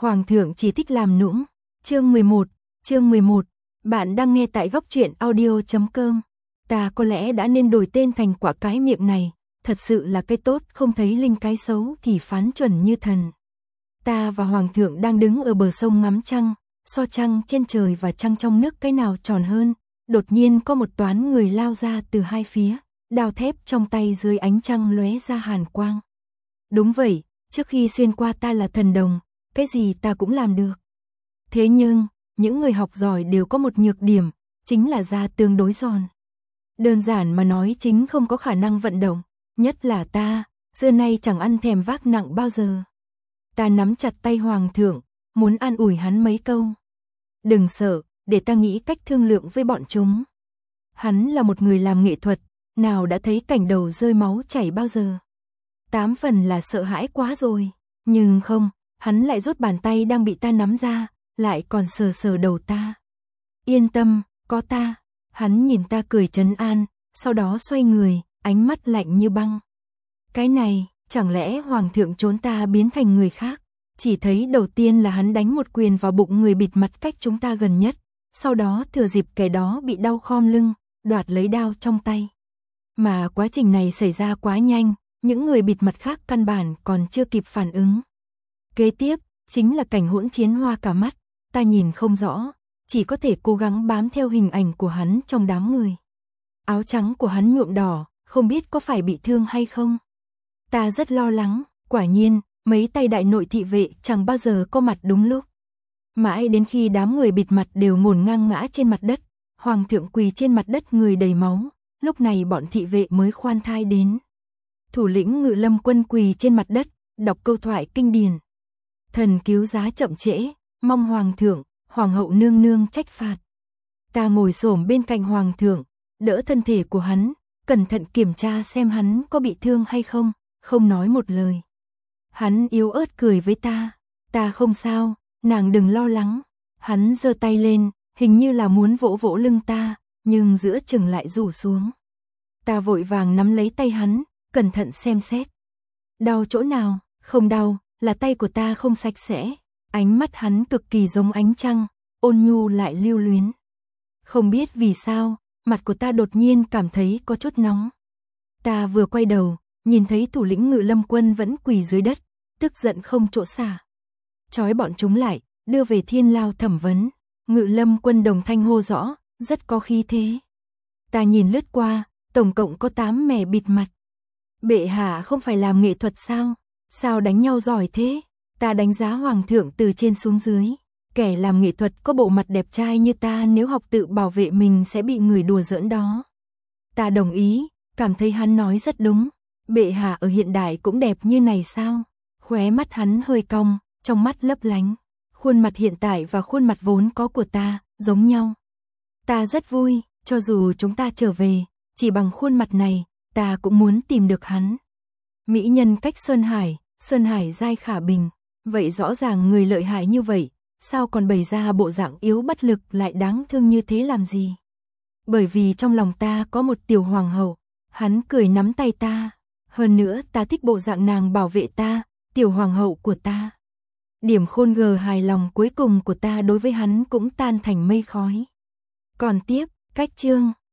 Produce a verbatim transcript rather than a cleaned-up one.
Hoàng thượng chỉ thích làm nũng. Chương mười một, chương mười một. Bạn đang nghe tại góc truyện audio chấm com. Ta có lẽ đã nên đổi tên thành quả cái miệng này, thật sự là cái tốt không thấy linh cái xấu thì phán chuẩn như thần. Ta và Hoàng thượng đang đứng ở bờ sông ngắm trăng, so trăng trên trời và trăng trong nước cái nào tròn hơn, đột nhiên có một toán người lao ra từ hai phía, đao thép trong tay dưới ánh trăng lóe ra hàn quang. Đúng vậy, trước khi xuyên qua ta là thần đồng, cái gì ta cũng làm được. Thế nhưng, những người học giỏi đều có một nhược điểm, chính là da tương đối giòn. Đơn giản mà nói chính không có khả năng vận động, nhất là ta, xưa nay chẳng ăn thèm vác nặng bao giờ. Ta nắm chặt tay Hoàng thượng, muốn an ủi hắn mấy câu. Đừng sợ, để ta nghĩ cách thương lượng với bọn chúng. Hắn là một người làm nghệ thuật, nào đã thấy cảnh đầu rơi máu chảy bao giờ. Tám phần là sợ hãi quá rồi, nhưng không, hắn lại rút bàn tay đang bị ta nắm ra, lại còn sờ sờ đầu ta. Yên tâm, có ta. Hắn nhìn ta cười trấn an, sau đó xoay người, ánh mắt lạnh như băng. Cái này, chẳng lẽ Hoàng thượng trốn ta biến thành người khác? Chỉ thấy đầu tiên là hắn đánh một quyền vào bụng người bịt mặt cách chúng ta gần nhất, sau đó thừa dịp kẻ đó bị đau khom lưng, đoạt lấy đao trong tay. Mà quá trình này xảy ra quá nhanh, những người bịt mặt khác căn bản còn chưa kịp phản ứng. Kế tiếp, chính là cảnh hỗn chiến hoa cả mắt, ta nhìn không rõ, chỉ có thể cố gắng bám theo hình ảnh của hắn trong đám người. Áo trắng của hắn nhuộm đỏ, không biết có phải bị thương hay không. Ta rất lo lắng, quả nhiên, mấy tay đại nội thị vệ chẳng bao giờ có mặt đúng lúc. Mãi đến khi đám người bịt mặt đều ngổn ngang ngã trên mặt đất, Hoàng thượng quỳ trên mặt đất người đầy máu, lúc này bọn thị vệ mới khoan thai đến. Thủ lĩnh Ngự Lâm quân quỳ trên mặt đất, đọc câu thoại kinh điển. Thần cứu giá chậm trễ, mong Hoàng thượng, Hoàng hậu nương nương trách phạt. Ta ngồi xổm bên cạnh Hoàng thượng, đỡ thân thể của hắn, cẩn thận kiểm tra xem hắn có bị thương hay không, không nói một lời. Hắn yếu ớt cười với ta, ta không sao, nàng đừng lo lắng. Hắn giơ tay lên, hình như là muốn vỗ vỗ lưng ta, nhưng giữa chừng lại rủ xuống. Ta vội vàng nắm lấy tay hắn, cẩn thận xem xét. Đau chỗ nào? Không đau, là tay của ta không sạch sẽ. Ánh mắt hắn cực kỳ giống ánh trăng, ôn nhu lại lưu luyến. Không biết vì sao, mặt của ta đột nhiên cảm thấy có chút nóng. Ta vừa quay đầu, nhìn thấy thủ lĩnh Ngự Lâm quân vẫn quỳ dưới đất, tức giận không chỗ xả. Trói bọn chúng lại, đưa về Thiên Lao thẩm vấn. Ngự Lâm quân đồng thanh hô rõ, rất có khí thế. Ta nhìn lướt qua, tổng cộng có tám mẻ bịt mặt. Bệ hạ không phải làm nghệ thuật sao? Sao đánh nhau giỏi thế? Ta đánh giá Hoàng thượng từ trên xuống dưới. Kẻ làm nghệ thuật có bộ mặt đẹp trai như ta nếu học tự bảo vệ mình sẽ bị người đùa giỡn đó. Ta đồng ý, cảm thấy hắn nói rất đúng. Bệ hạ ở hiện đại cũng đẹp như này sao? Khóe mắt hắn hơi cong, trong mắt lấp lánh. Khuôn mặt hiện tại và khuôn mặt vốn có của ta, giống nhau. Ta rất vui, cho dù chúng ta trở về, chỉ bằng khuôn mặt này, ta cũng muốn tìm được hắn. Mỹ nhân cách Sơn Hải, Sơn Hải giai khả bình. Vậy rõ ràng người lợi hại như vậy, sao còn bày ra bộ dạng yếu bất lực lại đáng thương như thế làm gì? Bởi vì trong lòng ta có một tiểu hoàng hậu. Hắn cười nắm tay ta. Hơn nữa ta thích bộ dạng nàng bảo vệ ta, tiểu hoàng hậu của ta. Điểm khôn gờ hài lòng cuối cùng của ta đối với hắn cũng tan thành mây khói. Còn tiếp, cách chương.